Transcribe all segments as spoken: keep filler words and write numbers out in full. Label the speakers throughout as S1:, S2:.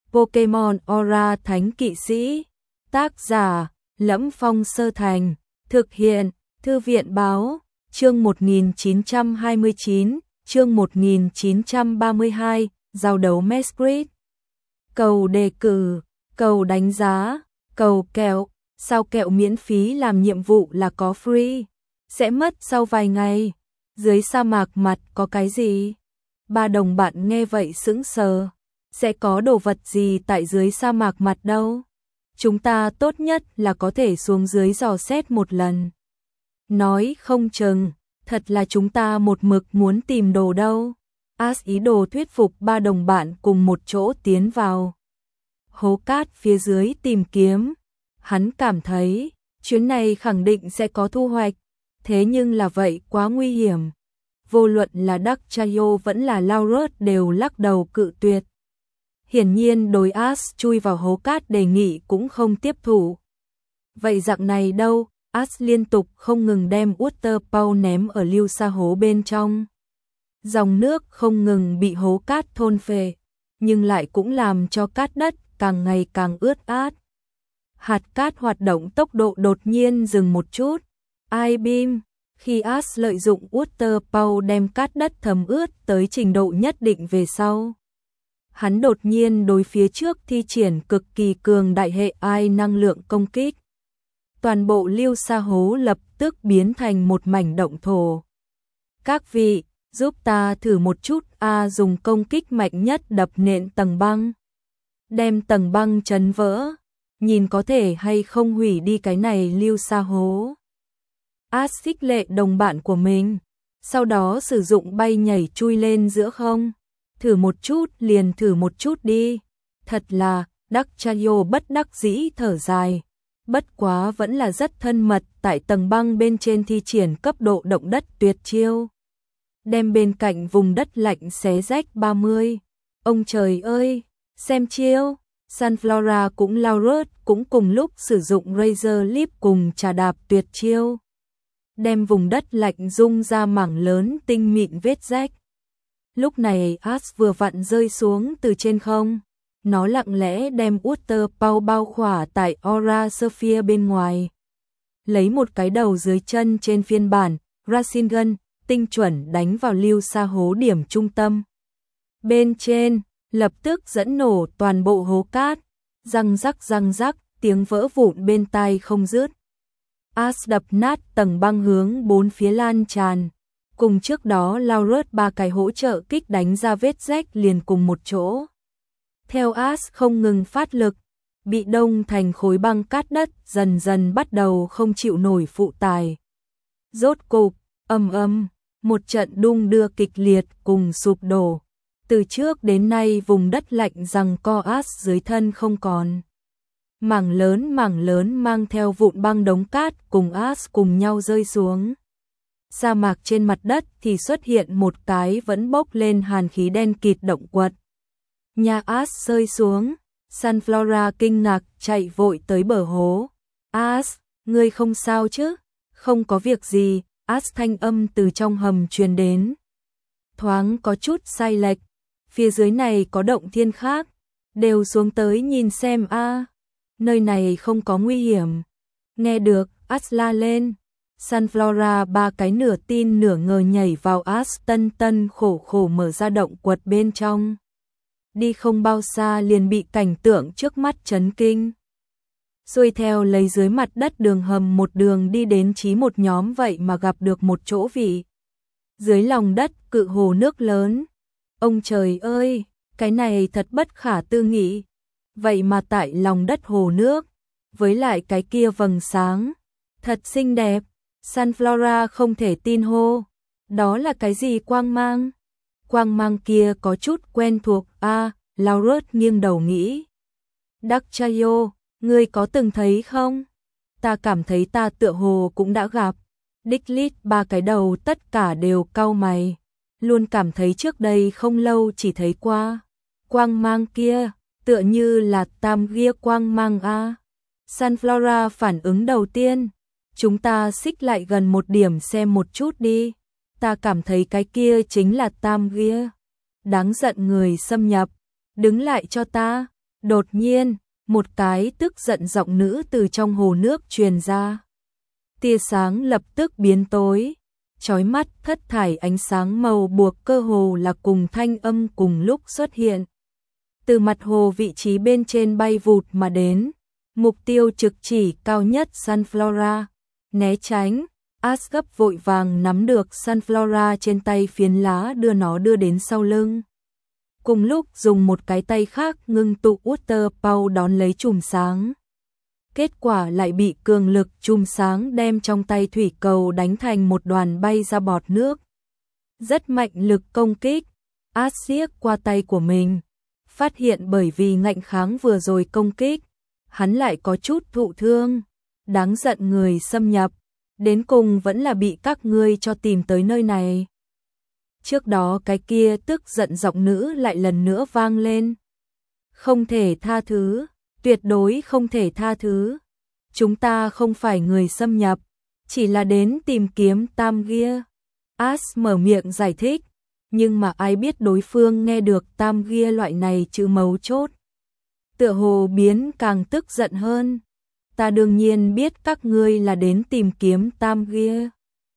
S1: Pokemon Aura Thánh Kỵ Sĩ. Tác giả: Lẫm Phong Sơ Thành. Thực hiện: Thư viện Báo. Chương một nghìn chín trăm hai mươi chín, chương một nghìn chín trăm ba mươi hai, giao đấu Mesquite. Cầu đề cử, cầu đánh giá, cầu kẹo. Sao kẹo miễn phí làm nhiệm vụ là có free? Sẽ mất sau vài ngày. Dưới sa mạc mặt có cái gì? Ba đồng bạn nghe vậy sững sờ. Sẽ có đồ vật gì tại dưới sa mạc mặt đâu? Chúng ta tốt nhất là có thể xuống dưới dò xét một lần. Nói không chừng, thật là chúng ta một mực muốn tìm đồ đâu. Ash ý đồ thuyết phục ba đồng bạn cùng một chỗ tiến vào hố cát phía dưới tìm kiếm. Hắn cảm thấy chuyến này khẳng định sẽ có thu hoạch, thế nhưng là vậy quá nguy hiểm. Vô luận là Dacchayo vẫn là Laurus đều lắc đầu cự tuyệt. Hiển nhiên đối Ash chui vào hố cát đề nghị cũng không tiếp thụ. Vậy dạng này đâu? Ash liên tục không ngừng đem Water Paw ném ở lưu sa hố bên trong. Dòng nước không ngừng bị hố cát thôn phệ, nhưng lại cũng làm cho cát đất càng ngày càng ướt át. Hạt cát hoạt động tốc độ đột nhiên dừng một chút. I-beam, khi Ash lợi dụng Water Paw đem cát đất thấm ướt tới trình độ nhất định về sau, hắn đột nhiên đối phía trước thi triển cực kỳ cường đại hệ ai năng lượng công kích. Toàn bộ lưu sa hố lập tức biến thành một mảnh động thổ. Các vị, giúp ta thử một chút a dùng công kích mạnh nhất đập nện tầng băng. Đem tầng băng chấn vỡ, nhìn có thể hay không hủy đi cái này lưu sa hố. Ash khích lệ đồng bạn của mình, sau đó sử dụng bay nhảy chui lên giữa không. Thử một chút liền thử một chút đi. Thật là, Dacchayo bất đắc dĩ thở dài. Bất quá vẫn là rất thân mật tại tầng băng bên trên thi triển cấp độ động đất tuyệt chiêu. Đem bên cạnh vùng đất lạnh xé rách ba mươi. Ông trời ơi, xem chiêu. Sunflora cũng Laurus cũng cùng lúc sử dụng Razor Leap cùng trà đạp tuyệt chiêu. Đem vùng đất lạnh rung ra mảng lớn tinh mịn vết rách. Lúc này Ash vừa vặn rơi xuống từ trên không. Nó lặng lẽ đem Water Paw bao khỏa tại Aura Sphere bên ngoài. Lấy một cái đầu dưới chân trên phiên bản, Rasengan, tinh chuẩn đánh vào lưu sa hố điểm trung tâm. Bên trên, lập tức dẫn nổ toàn bộ hố cát. Răng rắc răng rắc, tiếng vỡ vụn bên tai không dứt. Ash đập nát tầng băng hướng bốn phía lan tràn. Cùng trước đó Laurus ba cái hỗ trợ kích đánh ra vết rách liền cùng một chỗ. Theo Ash không ngừng phát lực, bị đông thành khối băng cát đất dần dần bắt đầu không chịu nổi phụ tải. Rốt cục, ầm ầm, một trận đung đưa kịch liệt cùng sụp đổ. Từ trước đến nay vùng đất lạnh giằng co Ash dưới thân không còn. Mảng lớn mảng lớn mang theo vụn băng đống cát cùng Ash cùng nhau rơi xuống. Sa mạc trên mặt đất thì xuất hiện một cái vẫn bốc lên hàn khí đen kịt động quật. Nhà Ash rơi xuống, Sunflora kinh ngạc chạy vội tới bờ hố. Ash, ngươi không sao chứ? Không có việc gì, Ash thanh âm từ trong hầm truyền đến. Thoáng có chút sai lệch, phía dưới này có động thiên khác, đều xuống tới nhìn xem a. Nơi này không có nguy hiểm. Nghe được, Ash la lên. Sunflora ba cái nửa tin nửa ngờ nhảy vào Ash tân tân khổ khổ mở ra động quật bên trong. Đi không bao xa liền bị cảnh tượng trước mắt chấn kinh. Xuôi theo lấy dưới mặt đất đường hầm một đường đi đến chí một nhóm vậy mà gặp được một chỗ vị. Dưới lòng đất cự hồ nước lớn. Ông trời ơi, cái này thật bất khả tư nghị. Vậy mà tại lòng đất hồ nước, với lại cái kia vầng sáng, thật xinh đẹp. Sunflora không thể tin hô. Đó là cái gì quang mang? Quang mang kia có chút quen thuộc a. À, Laurus nghiêng đầu nghĩ. Dacchayo, ngươi có từng thấy không? Ta cảm thấy ta tựa hồ cũng đã gặp. Diglett ba cái đầu tất cả đều cau mày. Luôn cảm thấy trước đây không lâu chỉ thấy qua. Quang mang kia, tựa như là tam ghia quang mang a. À. Sunflora phản ứng đầu tiên. Chúng ta xích lại gần một điểm xem một chút đi. Ta cảm thấy cái kia chính là tam ghia. Đáng giận người xâm nhập. Đứng lại cho ta. Đột nhiên, một cái tức giận giọng nữ từ trong hồ nước truyền ra. Tia sáng lập tức biến tối, chói mắt thất thải ánh sáng màu buộc cơ hồ là cùng thanh âm cùng lúc xuất hiện. Từ mặt hồ vị trí bên trên bay vụt mà đến, mục tiêu trực chỉ cao nhất Sunflora, né tránh. Ash gấp vội vàng nắm được Sunflora trên tay phiến lá đưa nó đưa đến sau lưng. Cùng lúc dùng một cái tay khác ngưng tụ Water Power đón lấy chùm sáng. Kết quả lại bị cường lực chùm sáng đem trong tay thủy cầu đánh thành một đoàn bay ra bọt nước. Rất mạnh lực công kích, Ash siết qua tay của mình, phát hiện bởi vì ngạnh kháng vừa rồi công kích, hắn lại có chút thụ thương. Đáng giận người xâm nhập, đến cùng vẫn là bị các ngươi cho tìm tới nơi này. Trước đó cái kia tức giận giọng nữ lại lần nữa vang lên. Không thể tha thứ, tuyệt đối không thể tha thứ. Chúng ta không phải người xâm nhập, chỉ là đến tìm kiếm Tam Gia. Ash mở miệng giải thích, nhưng mà ai biết đối phương nghe được Tam Gia loại này chữ mấu chốt. Tựa hồ biến càng tức giận hơn. Ta đương nhiên biết các ngươi là đến tìm kiếm Tam Gia.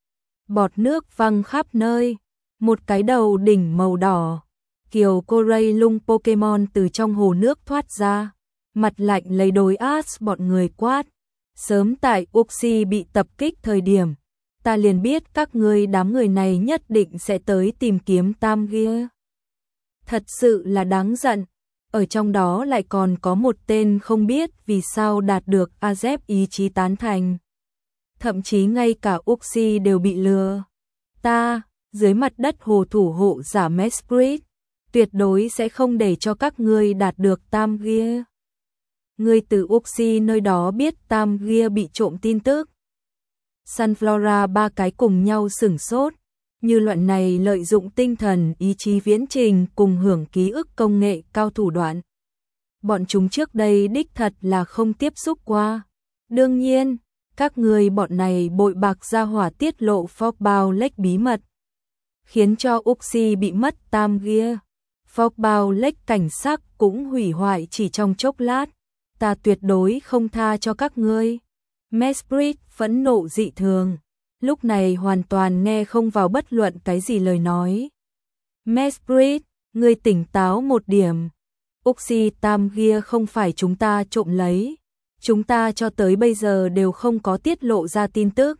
S1: Bọt nước văng khắp nơi, một cái đầu đỉnh màu đỏ, kiều Corey lung Pokemon từ trong hồ nước thoát ra, mặt lạnh lấy đối Ash bọn người quát. Sớm tại Uxie bị tập kích thời điểm, ta liền biết các ngươi đám người này nhất định sẽ tới tìm kiếm Tam Gia. Thật sự là đáng giận. Ở trong đó lại còn có một tên không biết vì sao đạt được Azep ý chí tán thành. Thậm chí ngay cả Uxie đều bị lừa. Ta, dưới mặt đất hồ thủ hộ giả Mesprit, tuyệt đối sẽ không để cho các ngươi đạt được Tam Gia. Ngươi từ Uxie nơi đó biết Tam Gia bị trộm tin tức. Sunflora ba cái cùng nhau sửng sốt. Như loại này lợi dụng tinh thần ý chí viễn trình cùng hưởng ký ức công nghệ cao thủ đoạn. Bọn chúng trước đây đích thật là không tiếp xúc qua. Đương nhiên, các người bọn này bội bạc ra hỏa tiết lộ Fogbao Lake bí mật, khiến cho Uxie bị mất Tam Gia. Fogbao Lake cảnh sắc cũng hủy hoại chỉ trong chốc lát. Ta tuyệt đối không tha cho các ngươi. Mesprit phẫn nộ dị thường. Lúc này hoàn toàn nghe không vào bất luận cái gì lời nói. Mesprit, ngươi tỉnh táo một điểm. Uxie Tam Gia không phải chúng ta trộm lấy. Chúng ta cho tới bây giờ đều không có tiết lộ ra tin tức.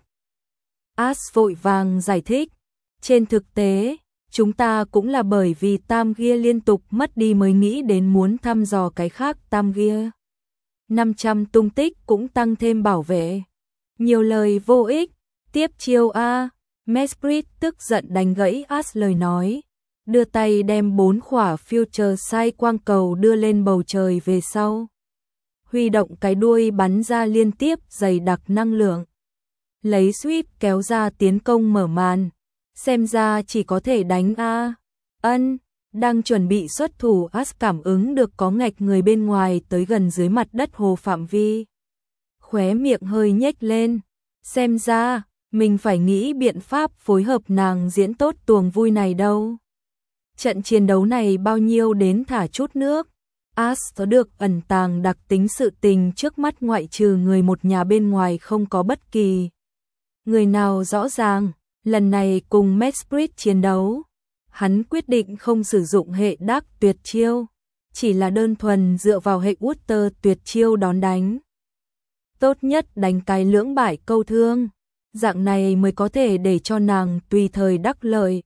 S1: Ash vội vàng giải thích. Trên thực tế, chúng ta cũng là bởi vì Tam Gia liên tục mất đi mới nghĩ đến muốn thăm dò cái khác Tam Gia. năm trăm tung tích cũng tăng thêm bảo vệ. Nhiều lời vô ích. Tiếp chiêu a. Mesprit tức giận đánh gãy Ash lời nói, đưa tay đem bốn khỏa Future Sight quang cầu đưa lên bầu trời về sau. Huy động cái đuôi bắn ra liên tiếp dày đặc năng lượng. Lấy sweep kéo ra tiến công mở màn. Xem ra chỉ có thể đánh a. Ân, đang chuẩn bị xuất thủ Ash cảm ứng được có ngạch người bên ngoài tới gần dưới mặt đất hồ phạm vi. Khóe miệng hơi nhếch lên. Xem ra mình phải nghĩ biện pháp phối hợp nàng diễn tốt tuồng vui này đâu. Trận chiến đấu này bao nhiêu đến thả chút nước. Ash có được ẩn tàng đặc tính sự tình trước mắt ngoại trừ người một nhà bên ngoài không có bất kỳ người nào rõ ràng. Lần này cùng Mesprit chiến đấu, hắn quyết định không sử dụng hệ đắc tuyệt chiêu, chỉ là đơn thuần dựa vào hệ Water tuyệt chiêu đón đánh. Tốt nhất đánh cái lưỡng bại câu thương. Dạng này mới có thể để cho nàng tùy thời đắc lợi.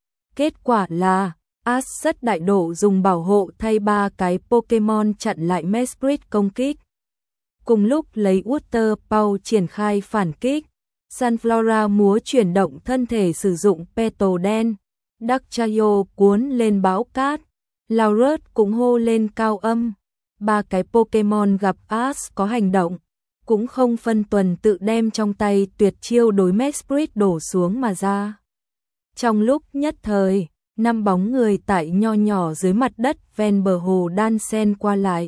S1: Kết quả là Ash rất đại độ dùng bảo hộ thay ba cái Pokemon chặn lại Mesprit công kích. Cùng lúc lấy Water Power triển khai phản kích, Sunflora múa chuyển động thân thể sử dụng Petal đen, Darkchayo cuốn lên bão cát, Laurus cũng hô lên cao âm. Ba cái Pokemon gặp Ash có hành động, cũng không phân tuần tự đem trong tay tuyệt chiêu đối Mesprit đổ xuống mà ra. Trong lúc nhất thời, năm bóng người tại nho nhỏ dưới mặt đất ven bờ hồ đan xen qua lại.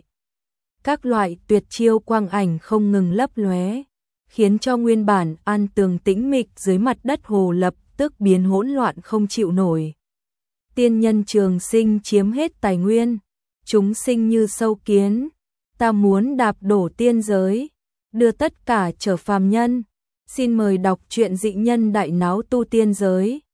S1: Các loại tuyệt chiêu quang ảnh không ngừng lấp lóe, khiến cho nguyên bản an tường tĩnh mịch dưới mặt đất hồ lập tức biến hỗn loạn không chịu nổi. Tiên nhân Trường Sinh chiếm hết tài nguyên, chúng sinh như sâu kiến, ta muốn đạp đổ tiên giới, đưa tất cả trở phàm nhân. Xin mời đọc truyện Dị Nhân Đại Náo Tu Tiên Giới.